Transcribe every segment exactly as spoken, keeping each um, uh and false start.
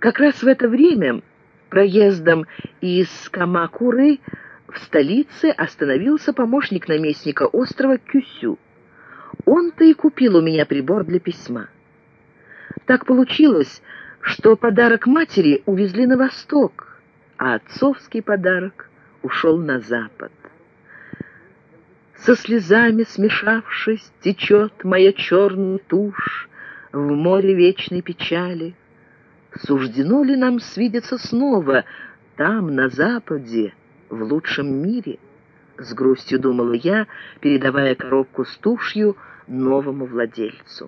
Как раз в это время проездом из Камакуры в столице остановился помощник наместника острова Кюсю. Он-то и купил у меня прибор для письма. Так получилось, что подарок матери увезли на восток, а отцовский подарок ушел на запад. Со слезами смешавшись, течет моя черная тушь в море вечной печали. Суждено ли нам свидеться снова там, на западе, в лучшем мире? С грустью думала я, передавая коробку с тушью новому владельцу.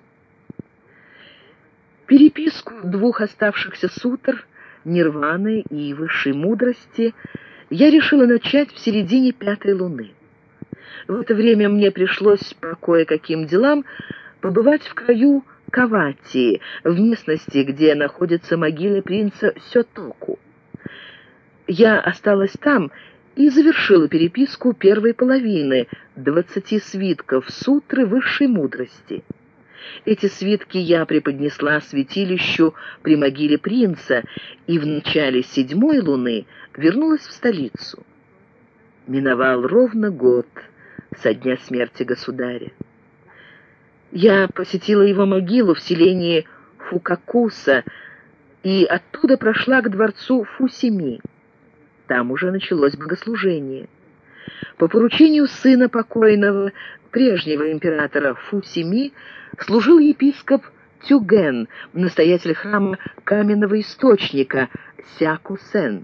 Переписку двух оставшихся сутр, Нирваны и Высшей Мудрости, я решила начать в середине пятой луны. В это время мне пришлось по кое-каким делам побывать в краю Каватии, в местности, где находится могила принца Сётоку. Я осталась там и завершила переписку первой половины двадцати свитков сутры Высшей Мудрости. Эти свитки я преподнесла святилищу при могиле принца и в начале седьмой луны вернулась в столицу. Миновал ровно год со дня смерти государя. Я посетила его могилу в селении Фукакуса и оттуда прошла к дворцу Фусими. Там уже началось богослужение. По поручению сына покойного, прежнего императора Фусими, служил епископ Тюген, настоятель храма каменного источника Сякусен.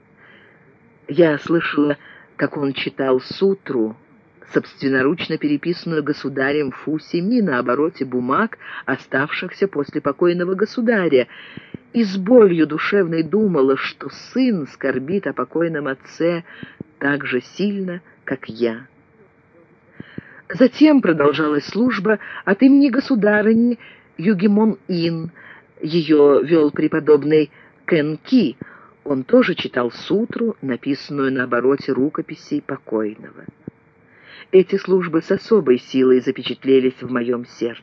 Я слышала, как он читал сутру, собственноручно переписанную государем Фусими на обороте бумаг, оставшихся после покойного государя, и с болью душевной думала, что сын скорбит о покойном отце так же сильно, как я. Затем продолжалась служба от имени государыни Югимон-ин. Ее вел преподобный Кэнки. Он тоже читал сутру, написанную на обороте рукописей покойного. Эти службы с особой силой запечатлелись в моем сердце.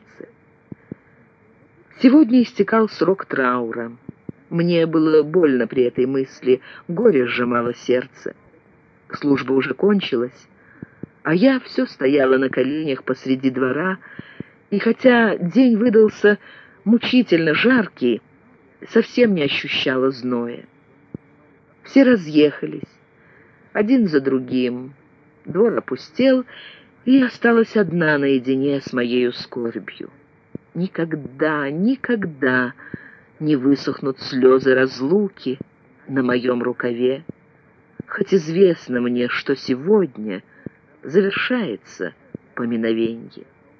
Сегодня истекал срок траура. Мне было больно при этой мысли, горе сжимало сердце. Служба уже кончилась, а я все стояла на коленях посреди двора, и хотя день выдался мучительно жаркий, совсем не ощущала зноя. Все разъехались, один за другим. Двор опустел, и я осталась одна наедине с моею скорбью. Никогда, никогда не высохнут слезы разлуки на моем рукаве, хоть известно мне, что сегодня завершается поминовенье.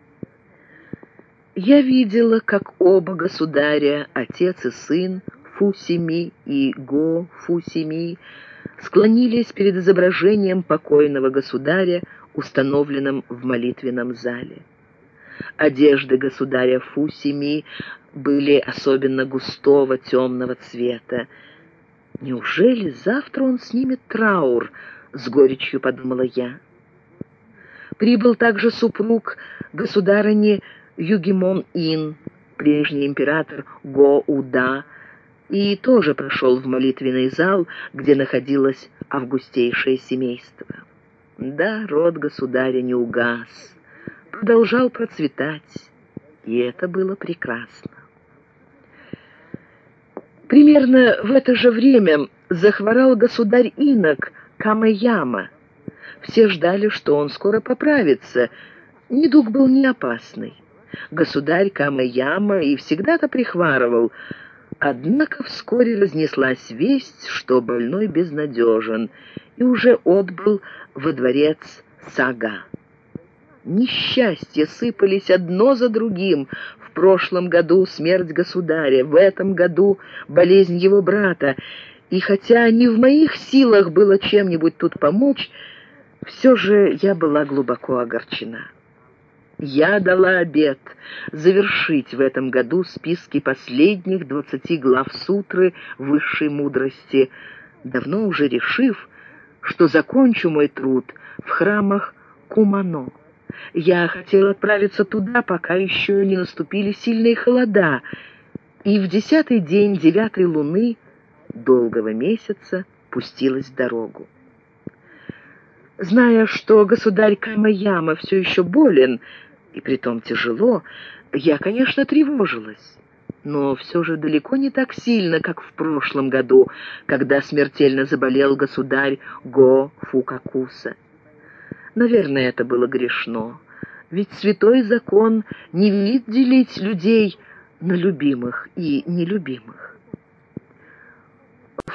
Я видела, как оба государя, отец и сын, Фусими и Го Фусими, склонились перед изображением покойного государя, установленным в молитвенном зале. Одежды государя Фусими были особенно густого темного цвета. «Неужели завтра он снимет траур?» — с горечью подумала я. Прибыл также супруг государыни Югимон-ин, прежний император Го-Уда, и тоже прошел в молитвенный зал, где находилось августейшее семейство. Да, род государя не угас, продолжал процветать, и это было прекрасно. Примерно в это же время захворал государь-инок Камэяма. Все ждали, что он скоро поправится. Недуг был не опасный. Государь Камэяма и всегда-то прихварывал, однако вскоре разнеслась весть, что больной безнадежен, и уже отбыл во дворец Сага. Несчастья сыпались одно за другим. В прошлом году смерть государя, в этом году болезнь его брата. И хотя не в моих силах было чем-нибудь тут помочь, все же я была глубоко огорчена. Я дала обет завершить в этом году списки последних двадцати глав сутры Высшей Мудрости, давно уже решив, что закончу мой труд в храмах Кумано. Я хотела отправиться туда, пока еще не наступили сильные холода, и в десятый день девятой луны долгого месяца пустилась в дорогу. Зная, что государь Камаяма все еще болен, и притом тяжело, я, конечно, тревожилась, но все же далеко не так сильно, как в прошлом году, когда смертельно заболел государь Го Фукакуса. Наверное, это было грешно, ведь святой закон не велит делить людей на любимых и нелюбимых.